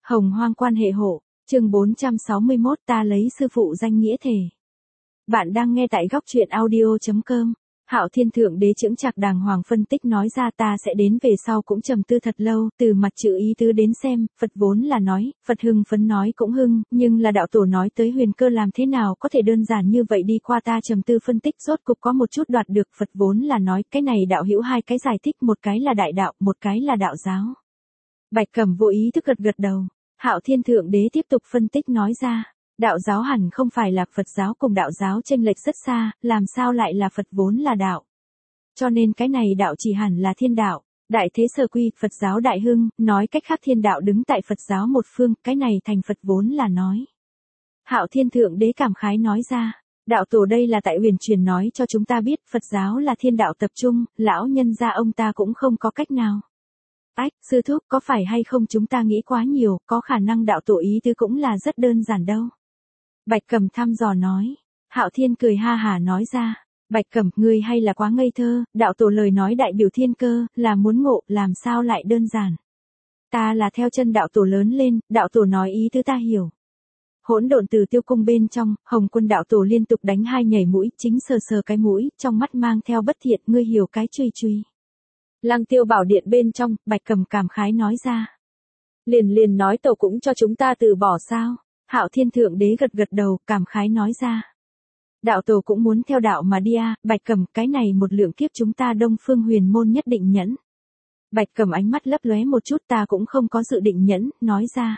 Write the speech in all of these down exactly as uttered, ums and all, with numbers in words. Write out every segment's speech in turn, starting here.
Hồng hoang quan hệ hộ, chương bốn trăm sáu mươi mốt ta lấy sư phụ danh nghĩa thể. Bạn đang nghe tại góc truyện audio.com. Hạo Thiên Thượng Đế chững chạc đàng hoàng phân tích nói ra ta sẽ đến về sau cũng trầm tư thật lâu, từ mặt chữ ý tứ đến xem, Phật vốn là nói, Phật hưng phấn nói cũng hưng, nhưng là đạo tổ nói tới huyền cơ làm thế nào có thể đơn giản như vậy đi qua ta trầm tư phân tích rốt cục có một chút đoạt được Phật vốn là nói cái này đạo hữu hai cái giải thích một cái là đại đạo, một cái là đạo giáo. Bạch Cẩm vô ý thức gật gật đầu, Hạo Thiên Thượng Đế tiếp tục phân tích nói ra. Đạo giáo hẳn không phải là Phật giáo cùng đạo giáo chênh lệch rất xa, làm sao lại là Phật vốn là đạo. Cho nên cái này đạo chỉ hẳn là thiên đạo, đại thế sở quy, Phật giáo đại hưng, nói cách khác thiên đạo đứng tại Phật giáo một phương, cái này thành Phật vốn là nói. Hạo Thiên Thượng Đế cảm khái nói ra, đạo tổ đây là tại huyền truyền nói cho chúng ta biết Phật giáo là thiên đạo tập trung, lão nhân gia ông ta cũng không có cách nào. Ách, sư thúc có phải hay không chúng ta nghĩ quá nhiều, có khả năng đạo tổ ý tứ cũng là rất đơn giản đâu. Bạch Cẩm thăm dò nói. Hạo Thiên cười ha hà nói ra. Bạch Cẩm, ngươi hay là quá ngây thơ, đạo tổ lời nói đại biểu thiên cơ, là muốn ngộ, làm sao lại đơn giản. Ta là theo chân đạo tổ lớn lên, đạo tổ nói ý tứ ta hiểu. Hỗn độn từ tiêu cung bên trong, Hồng Quân đạo tổ liên tục đánh hai nhảy mũi, chính sờ sờ cái mũi, trong mắt mang theo bất thiện, ngươi hiểu cái truy truy. Lăng Tiêu Bảo Điện bên trong, Bạch Cẩm cảm khái nói ra. Liền liền nói tổ cũng cho chúng ta từ bỏ sao. Hạo Thiên Thượng Đế gật gật đầu, cảm khái nói ra. Đạo tổ cũng muốn theo đạo mà đi à, Bạch Cẩm, cái này một lượng kiếp chúng ta Đông Phương Huyền Môn nhất định nhẫn. Bạch Cẩm ánh mắt lấp lóe một chút, ta cũng không có dự định nhẫn, nói ra.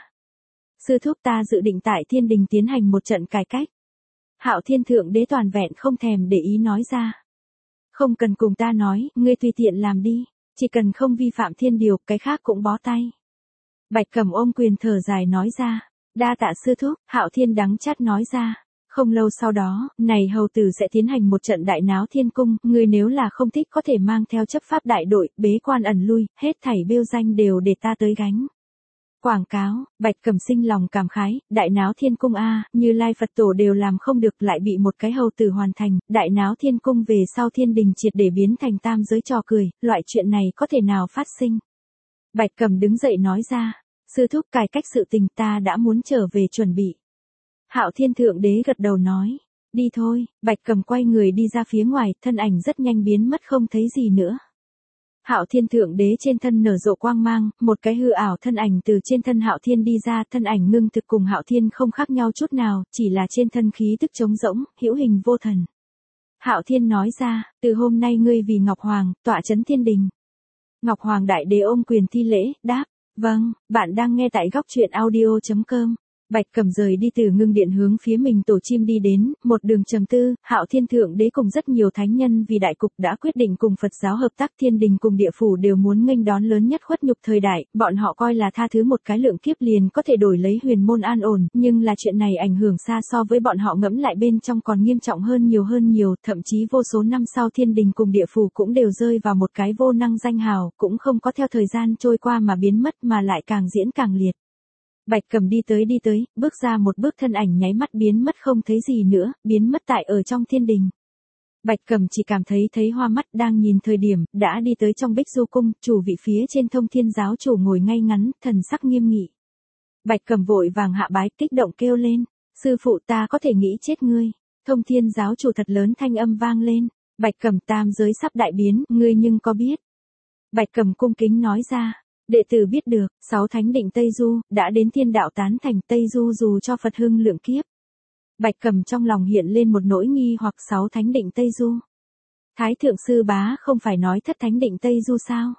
Sư thúc ta dự định tại Thiên Đình tiến hành một trận cải cách. Hạo Thiên Thượng Đế toàn vẹn không thèm để ý nói ra. Không cần cùng ta nói, ngươi tùy tiện làm đi, chỉ cần không vi phạm thiên điều, cái khác cũng bó tay. Bạch Cẩm ôm quyền thở dài nói ra. Đa tạ sư thúc, Hạo Thiên đắng chát nói ra. Không lâu sau đó, này hầu tử sẽ tiến hành một trận đại náo thiên cung, người nếu là không thích có thể mang theo chấp pháp đại đội, bế quan ẩn lui, hết thảy bêu danh đều để ta tới gánh. Quảng cáo, Bạch Cẩm sinh lòng cảm khái, đại náo thiên cung a, Như Lai Phật tổ đều làm không được lại bị một cái hầu tử hoàn thành, đại náo thiên cung về sau thiên đình triệt để biến thành tam giới trò cười, loại chuyện này có thể nào phát sinh. Bạch Cẩm đứng dậy nói ra. Sư thúc cải cách sự tình ta đã muốn trở về chuẩn bị. Hạo Thiên Thượng Đế gật đầu nói. Đi thôi, Bạch Cẩm quay người đi ra phía ngoài, thân ảnh rất nhanh biến mất không thấy gì nữa. Hạo Thiên Thượng Đế trên thân nở rộ quang mang, một cái hư ảo thân ảnh từ trên thân Hạo Thiên đi ra, thân ảnh ngưng thực cùng Hạo Thiên không khác nhau chút nào, chỉ là trên thân khí tức trống rỗng, hữu hình vô thần. Hạo Thiên nói ra, từ hôm nay ngươi vì Ngọc Hoàng, tọa chấn thiên đình. Ngọc Hoàng Đại Đế ôm quyền thi lễ, đáp. Vâng, bạn đang nghe tại góc truyện audio.com. Bạch Cẩm rời đi từ ngưng điện hướng phía mình tổ chim đi đến, một đường trầm tư, Hạo Thiên Thượng Đế cùng rất nhiều thánh nhân vì đại cục đã quyết định cùng Phật giáo hợp tác, thiên đình cùng địa phủ đều muốn nghênh đón lớn nhất khuất nhục thời đại, bọn họ coi là tha thứ một cái lượng kiếp liền có thể đổi lấy huyền môn an ổn, nhưng là chuyện này ảnh hưởng xa so với bọn họ ngẫm lại bên trong còn nghiêm trọng hơn nhiều hơn nhiều, thậm chí vô số năm sau thiên đình cùng địa phủ cũng đều rơi vào một cái vô năng danh hào, cũng không có theo thời gian trôi qua mà biến mất mà lại càng diễn càng liệt. Bạch Cẩm đi tới đi tới, bước ra một bước thân ảnh nháy mắt biến mất không thấy gì nữa, biến mất tại ở trong thiên đình. Bạch Cẩm chỉ cảm thấy thấy hoa mắt đang nhìn thời điểm, đã đi tới trong Bích Du Cung, chủ vị phía trên Thông Thiên giáo chủ ngồi ngay ngắn, thần sắc nghiêm nghị. Bạch Cẩm vội vàng hạ bái, kích động kêu lên, sư phụ ta có thể nghĩ chết ngươi. Thông Thiên giáo chủ thật lớn thanh âm vang lên, Bạch Cẩm tam giới sắp đại biến, ngươi nhưng có biết. Bạch Cẩm cung kính nói ra. Đệ tử biết được, sáu thánh định Tây Du, đã đến thiên đạo tán thành Tây Du dù cho Phật hưng lượng kiếp. Bạch Cẩm trong lòng hiện lên một nỗi nghi hoặc sáu thánh định Tây Du. Thái thượng sư bá không phải nói thất thánh định Tây Du sao?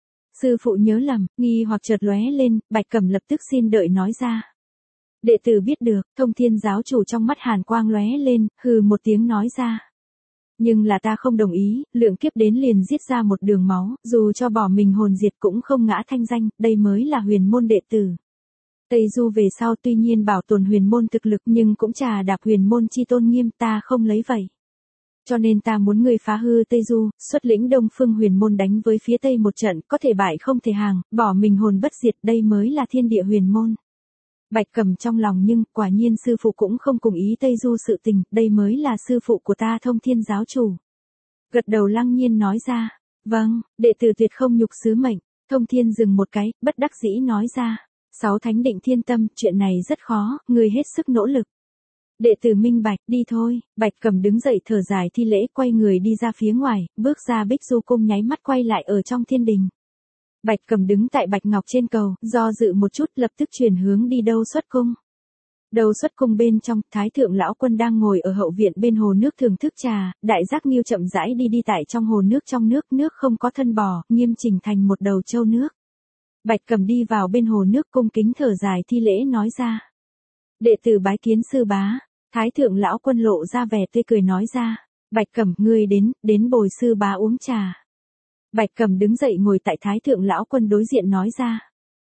Sư phụ nhớ lầm, nghi hoặc chợt lóe lên, Bạch Cẩm lập tức xin đợi nói ra. Đệ tử biết được, Thông Thiên giáo chủ trong mắt hàn quang lóe lên, hừ một tiếng nói ra. Nhưng là ta không đồng ý, lượng kiếp đến liền giết ra một đường máu, dù cho bỏ mình hồn diệt cũng không ngã thanh danh, đây mới là huyền môn đệ tử. Tây Du về sau tuy nhiên bảo tồn huyền môn thực lực nhưng cũng trà đạp huyền môn chi tôn nghiêm, ta không lấy vậy. Cho nên ta muốn người phá hư Tây Du, xuất lĩnh Đông Phương huyền môn đánh với phía Tây một trận, có thể bại không thể hàng, bỏ mình hồn bất diệt, đây mới là thiên địa huyền môn. Bạch Cẩm trong lòng nhưng, quả nhiên sư phụ cũng không cùng ý Tây Du sự tình, đây mới là sư phụ của ta Thông Thiên giáo chủ. Gật đầu lăng nhiên nói ra, vâng, đệ tử tuyệt không nhục sứ mệnh, Thông Thiên dừng một cái, bất đắc dĩ nói ra, Sáu thánh định thiên tâm, chuyện này rất khó, ngươi hết sức nỗ lực. Đệ tử minh bạch, đi thôi. Bạch Cẩm đứng dậy thở dài thi lễ, quay người đi ra phía ngoài, bước ra Bích Du cung, nháy mắt quay lại ở trong thiên đình. Bạch Cẩm đứng tại bạch ngọc trên cầu, do dự một chút, lập tức chuyển hướng đi Đâu Xuất cung. Đâu Xuất cung bên trong, Thái thượng lão quân đang ngồi ở hậu viện bên hồ nước thưởng thức trà, Đại Giác Nghiêu chậm rãi đi đi tại trong hồ nước, trong nước, nước không có thân bò, nghiêm chỉnh thành một đầu trâu nước. Bạch Cẩm đi vào bên hồ nước, cung kính thở dài thi lễ nói ra: đệ tử bái kiến sư bá. Thái thượng lão quân lộ ra vẻ tươi cười nói ra: Bạch Cẩm, ngươi đến, đến bồi sư bá uống trà. Bạch Cẩm đứng dậy ngồi tại Thái thượng lão quân đối diện nói ra: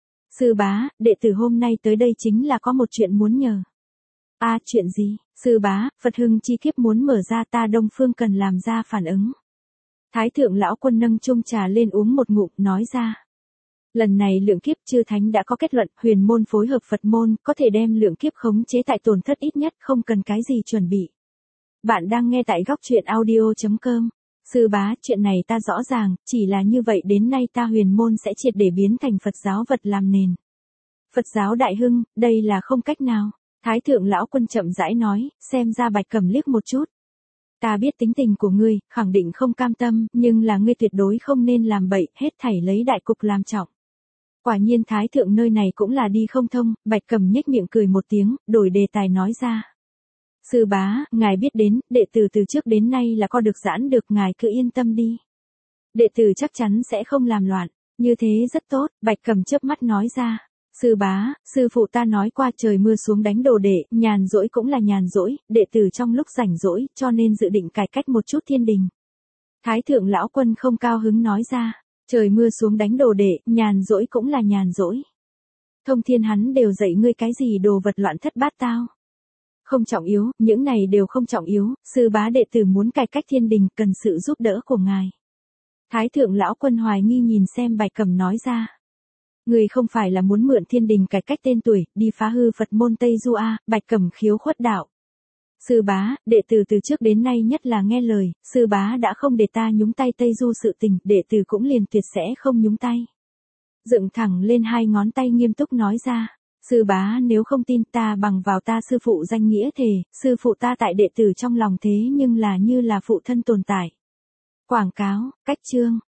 sư bá, đệ tử hôm nay tới đây chính là có một chuyện muốn nhờ. A à, chuyện gì? Sư bá, Phật hưng chi kiếp muốn mở ra, ta Đông Phương cần làm ra phản ứng. Thái thượng lão quân nâng chung trà lên uống một ngụm, nói ra: lần này lượng kiếp chư thánh đã có kết luận, huyền môn phối hợp Phật môn, có thể đem lượng kiếp khống chế tại tổn thất ít nhất, không cần cái gì chuẩn bị. Bạn đang nghe tại góc truyện audio chấm com. Sư bá, chuyện này ta rõ ràng, chỉ là như vậy đến nay ta huyền môn sẽ triệt để biến thành Phật giáo vật làm nền. Phật giáo đại hưng, đây là không cách nào. Thái thượng lão quân chậm rãi nói, xem ra Bạch Cẩm liếc một chút. Ta biết tính tình của ngươi, khẳng định không cam tâm, nhưng là ngươi tuyệt đối không nên làm bậy, hết thảy lấy đại cục làm trọng. Quả nhiên Thái thượng nơi này cũng là đi không thông, Bạch Cẩm nhếch miệng cười một tiếng, đổi đề tài nói ra: sư bá, ngài biết đến, đệ tử từ trước đến nay là có được giãn được, ngài cứ yên tâm đi. Đệ tử chắc chắn sẽ không làm loạn. Như thế rất tốt. Bạch Cẩm chớp mắt nói ra: sư bá, sư phụ ta nói qua trời mưa xuống đánh đồ đệ, nhàn rỗi cũng là nhàn rỗi, đệ tử trong lúc rảnh rỗi, cho nên dự định cải cách một chút thiên đình. Thái thượng lão quân không cao hứng nói ra: trời mưa xuống đánh đồ đệ, nhàn rỗi cũng là nhàn rỗi. Thông thiên hắn đều dạy ngươi cái gì đồ vật loạn thất bát tao. Không trọng yếu, những này đều không trọng yếu, sư bá đệ tử muốn cải cách thiên đình, cần sự giúp đỡ của ngài. Thái thượng lão quân hoài nghi nhìn xem Bạch Cẩm nói ra: người không phải là muốn mượn thiên đình cải cách tên tuổi, đi phá hư Phật môn Tây Du a? Bạch Cẩm khiếu khuất đạo: sư bá, đệ tử từ trước đến nay nhất là nghe lời, sư bá đã không để ta nhúng tay Tây Du sự tình, đệ tử cũng liền tuyệt sẽ không nhúng tay. Dựng thẳng lên hai ngón tay nghiêm túc nói ra: sư bá nếu không tin, ta bằng vào ta sư phụ danh nghĩa thề, sư phụ ta tại đệ tử trong lòng thế nhưng là như là phụ thân tồn tại. Quảng cáo, cách chương.